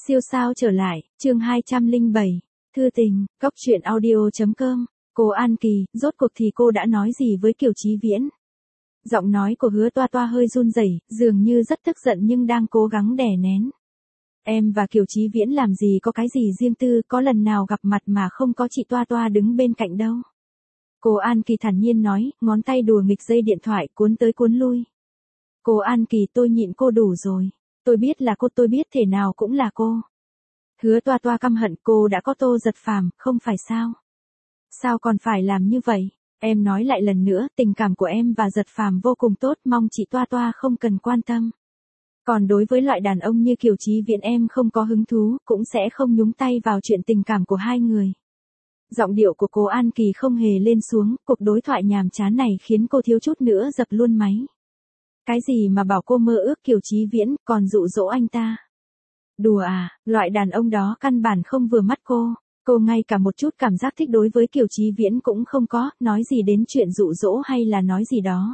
Siêu sao trở lại, chương 207. Thư tình, góc truyện audio.com. Cô An Kỳ, rốt cuộc thì cô đã nói gì với Kiều Chí Viễn? Giọng nói của Hứa Toa Toa hơi run rẩy, dường như rất tức giận nhưng đang cố gắng đè nén. Em và Kiều Chí Viễn làm gì có cái gì riêng tư, có lần nào gặp mặt mà không có chị Toa Toa đứng bên cạnh đâu. Cô An Kỳ thản nhiên nói, ngón tay đùa nghịch dây điện thoại cuốn tới cuốn lui. Cô An Kỳ, tôi nhịn cô đủ rồi. Tôi biết là cô, tôi biết thể nào cũng là cô. Hứa Toa Toa căm hận, cô đã có Tô Giật Phàm, không phải sao? Sao còn phải làm như vậy? Em nói lại lần nữa, tình cảm của em và Giật Phàm vô cùng tốt, mong chị Toa Toa không cần quan tâm. Còn đối với loại đàn ông như Kiều Chí Viễn em không có hứng thú, cũng sẽ không nhúng tay vào chuyện tình cảm của hai người. Giọng điệu của cô An Kỳ không hề lên xuống, cuộc đối thoại nhàm chán này khiến cô thiếu chút nữa dập luôn máy. Cái gì mà bảo cô mơ ước Kiều Chí Viễn, còn dụ dỗ anh ta? Đùa à, loại đàn ông đó căn bản không vừa mắt cô. Cô ngay cả một chút cảm giác thích đối với Kiều Chí Viễn cũng không có, nói gì đến chuyện dụ dỗ hay là nói gì đó.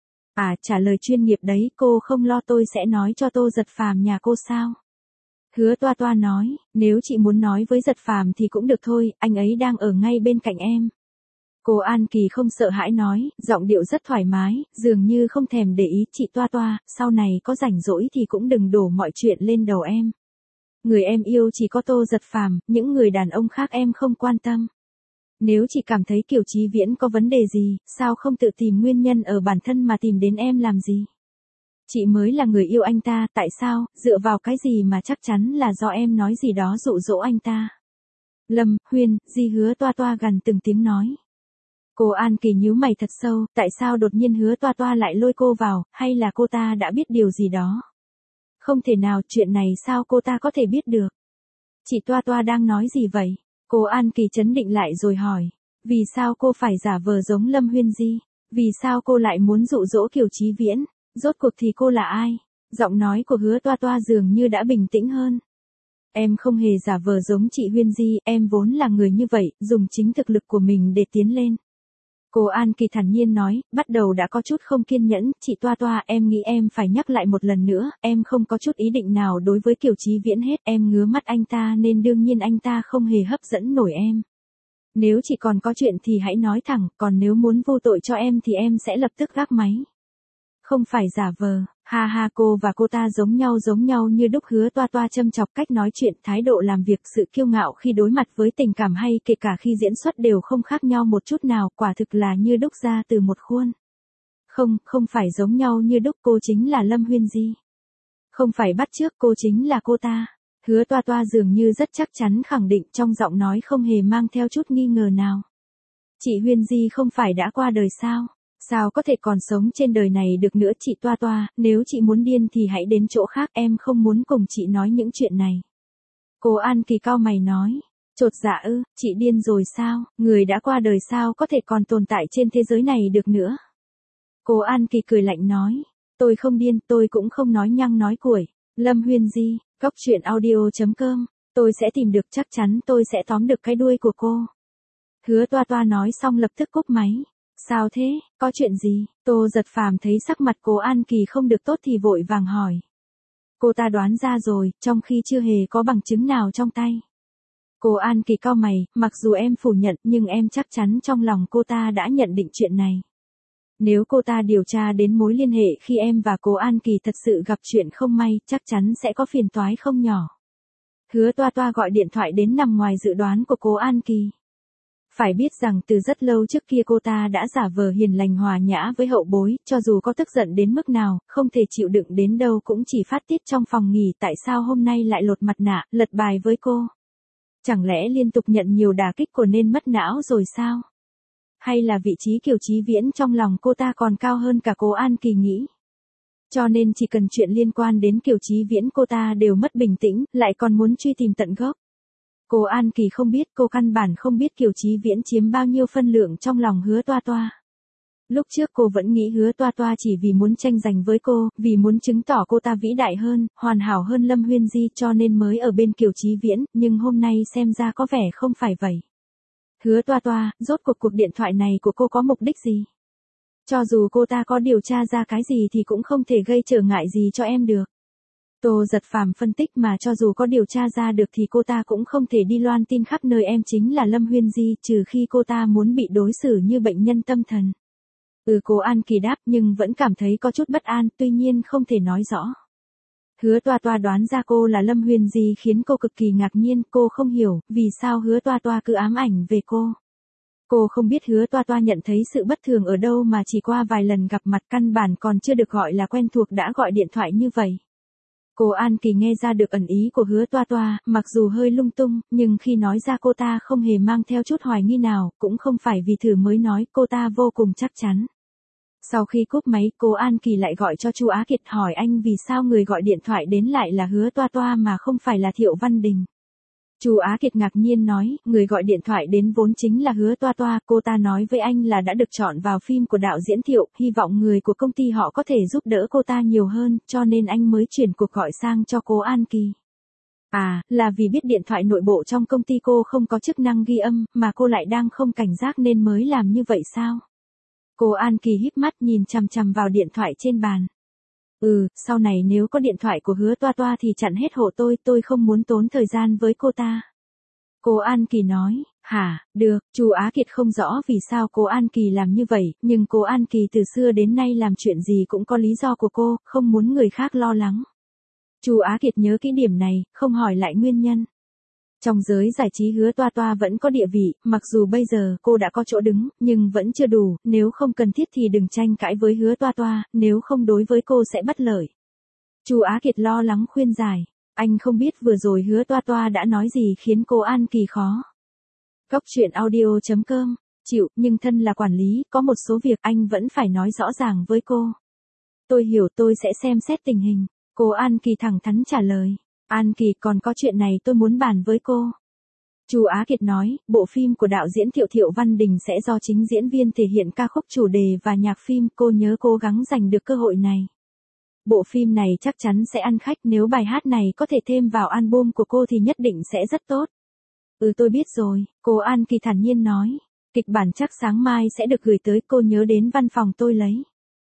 À, trả lời chuyên nghiệp đấy, cô không lo tôi sẽ nói cho Tô Giật Phàm nhà cô sao? Hứa Toa Toa nói, nếu chị muốn nói với Giật Phàm thì cũng được thôi, anh ấy đang ở ngay bên cạnh em. Cô An Kỳ không sợ hãi nói, giọng điệu rất thoải mái, dường như không thèm để ý, chị Toa Toa, sau này có rảnh rỗi thì cũng đừng đổ mọi chuyện lên đầu em. Người em yêu chỉ có Tô Giật Phàm, những người đàn ông khác em không quan tâm. Nếu chị cảm thấy Kiều Chí Viễn có vấn đề gì, sao không tự tìm nguyên nhân ở bản thân mà tìm đến em làm gì? Chị mới là người yêu anh ta, tại sao, dựa vào cái gì mà chắc chắn là do em nói gì đó dụ dỗ anh ta? Lâm, Huyên, Di Hứa Toa Toa gần từng tiếng nói. Cô An Kỳ nhíu mày thật sâu, tại sao đột nhiên Hứa Toa Toa lại lôi cô vào, hay là cô ta đã biết điều gì đó? Không thể nào, chuyện này sao cô ta có thể biết được? Chị Toa Toa đang nói gì vậy? Cô An Kỳ trấn định lại rồi hỏi. Vì sao cô phải giả vờ giống Lâm Huyên Di? Vì sao cô lại muốn dụ dỗ Kiều Chí Viễn? Rốt cuộc thì cô là ai? Giọng nói của Hứa Toa Toa dường như đã bình tĩnh hơn. Em không hề giả vờ giống chị Huyên Di, em vốn là người như vậy, dùng chính thực lực của mình để tiến lên. Cô An Kỳ thản nhiên nói, bắt đầu đã có chút không kiên nhẫn, chị Toa Toa, em nghĩ em phải nhắc lại một lần nữa, em không có chút ý định nào đối với Kiều Chí Viễn hết, em ngứa mắt anh ta nên đương nhiên anh ta không hề hấp dẫn nổi em. Nếu chị còn có chuyện thì hãy nói thẳng, còn nếu muốn vô tội cho em thì em sẽ lập tức gác máy. Không phải giả vờ, ha ha, cô và cô ta giống nhau như đúc. Hứa Toa Toa châm chọc, cách nói chuyện, thái độ làm việc, sự kiêu ngạo khi đối mặt với tình cảm hay kể cả khi diễn xuất đều không khác nhau một chút nào, quả thực là như đúc ra từ một khuôn. Không phải giống nhau như đúc, cô chính là Lâm Huyên Di. Không phải bắt chước, cô chính là cô ta. Hứa Toa Toa dường như rất chắc chắn khẳng định, trong giọng nói không hề mang theo chút nghi ngờ nào. Chị Huyên Di không phải đã qua đời sao? Sao có thể còn sống trên đời này được nữa chị Toa Toa, nếu chị muốn điên thì hãy đến chỗ khác, em không muốn cùng chị nói những chuyện này. Cô An Kỳ cau mày nói, chột dạ ư, chị điên rồi sao, người đã qua đời sao có thể còn tồn tại trên thế giới này được nữa. Cô An Kỳ cười lạnh nói, tôi không điên, tôi cũng không nói nhăng nói cuội. Lâm Huyên Di, góc truyện audio.com, tôi sẽ tìm được, chắc chắn tôi sẽ tóm được cái đuôi của cô. Hứa Toa Toa nói xong lập tức cúp máy. Sao thế, có chuyện gì? Tô Giật Phàm thấy sắc mặt cô An Kỳ không được tốt thì vội vàng hỏi. Cô ta đoán ra rồi, trong khi chưa hề có bằng chứng nào trong tay. Cô An Kỳ cau mày, mặc dù em phủ nhận nhưng em chắc chắn trong lòng cô ta đã nhận định chuyện này. Nếu cô ta điều tra đến mối liên hệ khi em và cô An Kỳ thật sự gặp chuyện không may, chắc chắn sẽ có phiền toái không nhỏ. Hứa Toa Toa gọi điện thoại đến nằm ngoài dự đoán của cô An Kỳ. Phải biết rằng từ rất lâu trước kia cô ta đã giả vờ hiền lành hòa nhã với hậu bối, cho dù có tức giận đến mức nào, không thể chịu đựng đến đâu cũng chỉ phát tiết trong phòng nghỉ, tại sao hôm nay lại lột mặt nạ, lật bài với cô? Chẳng lẽ liên tục nhận nhiều đả kích của nên mất não rồi sao? Hay là vị trí Kiều Chí Viễn trong lòng cô ta còn cao hơn cả cô An Kỳ nghĩ? Cho nên chỉ cần chuyện liên quan đến Kiều Chí Viễn cô ta đều mất bình tĩnh, lại còn muốn truy tìm tận gốc. Cô An Kỳ không biết, cô căn bản không biết Kiều Chí Viễn chiếm bao nhiêu phân lượng trong lòng Hứa Toa Toa. Lúc trước cô vẫn nghĩ Hứa Toa Toa chỉ vì muốn tranh giành với cô, vì muốn chứng tỏ cô ta vĩ đại hơn, hoàn hảo hơn Lâm Huyên Di cho nên mới ở bên Kiều Chí Viễn, nhưng hôm nay xem ra có vẻ không phải vậy. Hứa Toa Toa, rốt cuộc điện thoại này của cô có mục đích gì? Cho dù cô ta có điều tra ra cái gì thì cũng không thể gây trở ngại gì cho em được. Tô Giật Phàm phân tích mà cho dù có điều tra ra được thì cô ta cũng không thể đi loan tin khắp nơi em chính là Lâm Huyên Di, trừ khi cô ta muốn bị đối xử như bệnh nhân tâm thần. Cố An Kỳ đáp nhưng vẫn cảm thấy có chút bất an, tuy nhiên không thể nói rõ. Hứa Toa Toa đoán ra cô là Lâm Huyền Di khiến cô cực kỳ ngạc nhiên, cô không hiểu vì sao Hứa Toa Toa cứ ám ảnh về cô. Cô không biết Hứa Toa Toa nhận thấy sự bất thường ở đâu mà chỉ qua vài lần gặp mặt căn bản còn chưa được gọi là quen thuộc đã gọi điện thoại như vậy. Cô An Kỳ nghe ra được ẩn ý của Hứa Toa Toa, mặc dù hơi lung tung, nhưng khi nói ra cô ta không hề mang theo chút hoài nghi nào, cũng không phải vì thử mới nói, cô ta vô cùng chắc chắn. Sau khi cúp máy, cô An Kỳ lại gọi cho Chu Á Kiệt hỏi anh vì sao người gọi điện thoại đến lại là Hứa Toa Toa mà không phải là Thiệu Văn Đình. Chu Á Kiệt ngạc nhiên nói, người gọi điện thoại đến vốn chính là Hứa Toa Toa, cô ta nói với anh là đã được chọn vào phim của đạo diễn Thiệu, hy vọng người của công ty họ có thể giúp đỡ cô ta nhiều hơn, cho nên anh mới chuyển cuộc gọi sang cho cô An Kỳ. À, là vì biết điện thoại nội bộ trong công ty cô không có chức năng ghi âm, mà cô lại đang không cảnh giác nên mới làm như vậy sao? Cô An Kỳ híp mắt nhìn chằm chằm vào điện thoại trên bàn. Sau này nếu có điện thoại của Hứa Toa Toa thì chặn hết hộ tôi không muốn tốn thời gian với cô ta. Cô An Kỳ nói, hả, được, Chu Á Kiệt không rõ vì sao cô An Kỳ làm như vậy, nhưng cô An Kỳ từ xưa đến nay làm chuyện gì cũng có lý do của cô, không muốn người khác lo lắng. Chu Á Kiệt nhớ kỹ điểm này, không hỏi lại nguyên nhân. Trong giới giải trí Hứa Toa Toa vẫn có địa vị, mặc dù bây giờ cô đã có chỗ đứng, nhưng vẫn chưa đủ, nếu không cần thiết thì đừng tranh cãi với Hứa Toa Toa, nếu không đối với cô sẽ bất lợi. Chu Á Kiệt lo lắng khuyên giải, anh không biết vừa rồi Hứa Toa Toa đã nói gì khiến cô An Kỳ khó. Cóc truyện audio.com, chịu, nhưng thân là quản lý, có một số việc anh vẫn phải nói rõ ràng với cô. Tôi hiểu, tôi sẽ xem xét tình hình. Cô An Kỳ thẳng thắn trả lời. An Kỳ, còn có chuyện này tôi muốn bàn với cô. Chu Á Kiệt nói, bộ phim của đạo diễn Thiệu Văn Đình sẽ do chính diễn viên thể hiện ca khúc chủ đề và nhạc phim, cô nhớ cố gắng giành được cơ hội này. Bộ phim này chắc chắn sẽ ăn khách, nếu bài hát này có thể thêm vào album của cô thì nhất định sẽ rất tốt. Tôi biết rồi, cô An Kỳ thản nhiên nói. Kịch bản chắc sáng mai sẽ được gửi tới, cô nhớ đến văn phòng tôi lấy.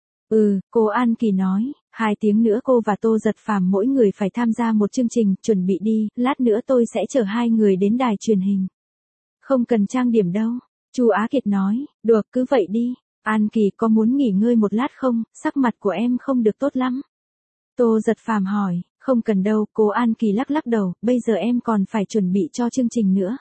Cô An Kỳ nói, 2 tiếng nữa cô và Tô Giật Phàm mỗi người phải tham gia một chương trình, chuẩn bị đi, lát nữa tôi sẽ chở 2 người đến đài truyền hình. Không cần trang điểm đâu, Chu Á Kiệt nói, được cứ vậy đi. An Kỳ có muốn nghỉ ngơi một lát không, sắc mặt của em không được tốt lắm. Tô Giật Phàm hỏi, không cần đâu, cô An Kỳ lắc lắc đầu, bây giờ em còn phải chuẩn bị cho chương trình nữa.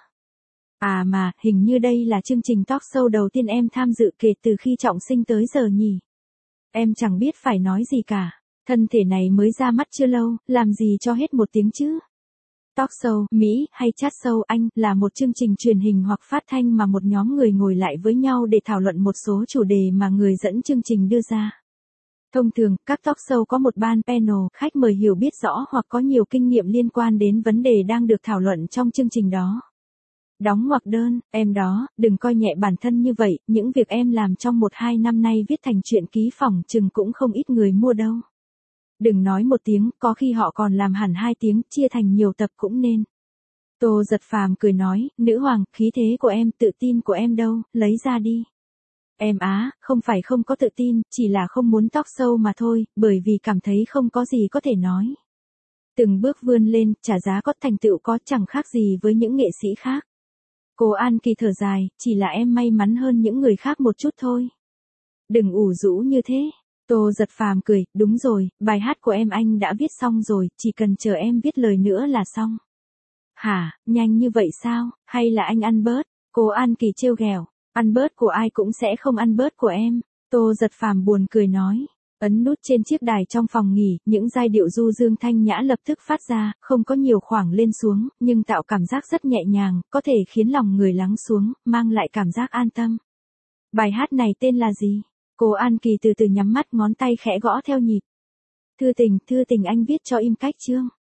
À mà, hình như đây là chương trình talk show đầu tiên em tham dự kể từ khi Trọng Sinh tới giờ nhỉ. Em chẳng biết phải nói gì cả, thân thể này mới ra mắt chưa lâu, làm gì cho hết 1 tiếng chứ. Talk show, Mỹ, hay chat show Anh, là một chương trình truyền hình hoặc phát thanh mà một nhóm người ngồi lại với nhau để thảo luận một số chủ đề mà người dẫn chương trình đưa ra. Thông thường, các talk show có một ban panel, khách mời hiểu biết rõ hoặc có nhiều kinh nghiệm liên quan đến vấn đề đang được thảo luận trong chương trình đó. Đóng ngoặc đơn, em đó, đừng coi nhẹ bản thân như vậy, những việc em làm trong 1-2 năm nay viết thành truyện ký phỏng chừng cũng không ít người mua đâu. Đừng nói 1 tiếng, có khi họ còn làm hẳn 2 tiếng, chia thành nhiều tập cũng nên. Tô Giật Phàm cười nói, nữ hoàng, khí thế của em, tự tin của em đâu, lấy ra đi. Em không phải không có tự tin, chỉ là không muốn talk show mà thôi, bởi vì cảm thấy không có gì có thể nói. Từng bước vươn lên, trả giá có, thành tựu có, chẳng khác gì với những nghệ sĩ khác. Cô An Kỳ thở dài, chỉ là em may mắn hơn những người khác một chút thôi. Đừng ủ rũ như thế. Tô Giật Phàm cười, đúng rồi, bài hát của em anh đã viết xong rồi, chỉ cần chờ em viết lời nữa là xong. Hả, nhanh như vậy sao, hay là anh ăn bớt? Cô An Kỳ trêu ghẹo, ăn bớt của ai cũng sẽ không ăn bớt của em. Tô Giật Phàm buồn cười nói. Ấn nút trên chiếc đài trong phòng nghỉ, những giai điệu du dương thanh nhã lập tức phát ra, không có nhiều khoảng lên xuống, nhưng tạo cảm giác rất nhẹ nhàng, có thể khiến lòng người lắng xuống, mang lại cảm giác an tâm. Bài hát này tên là gì? Cô An Kỳ từ từ nhắm mắt, ngón tay khẽ gõ theo nhịp. Thư tình anh viết cho Im Cách Chương.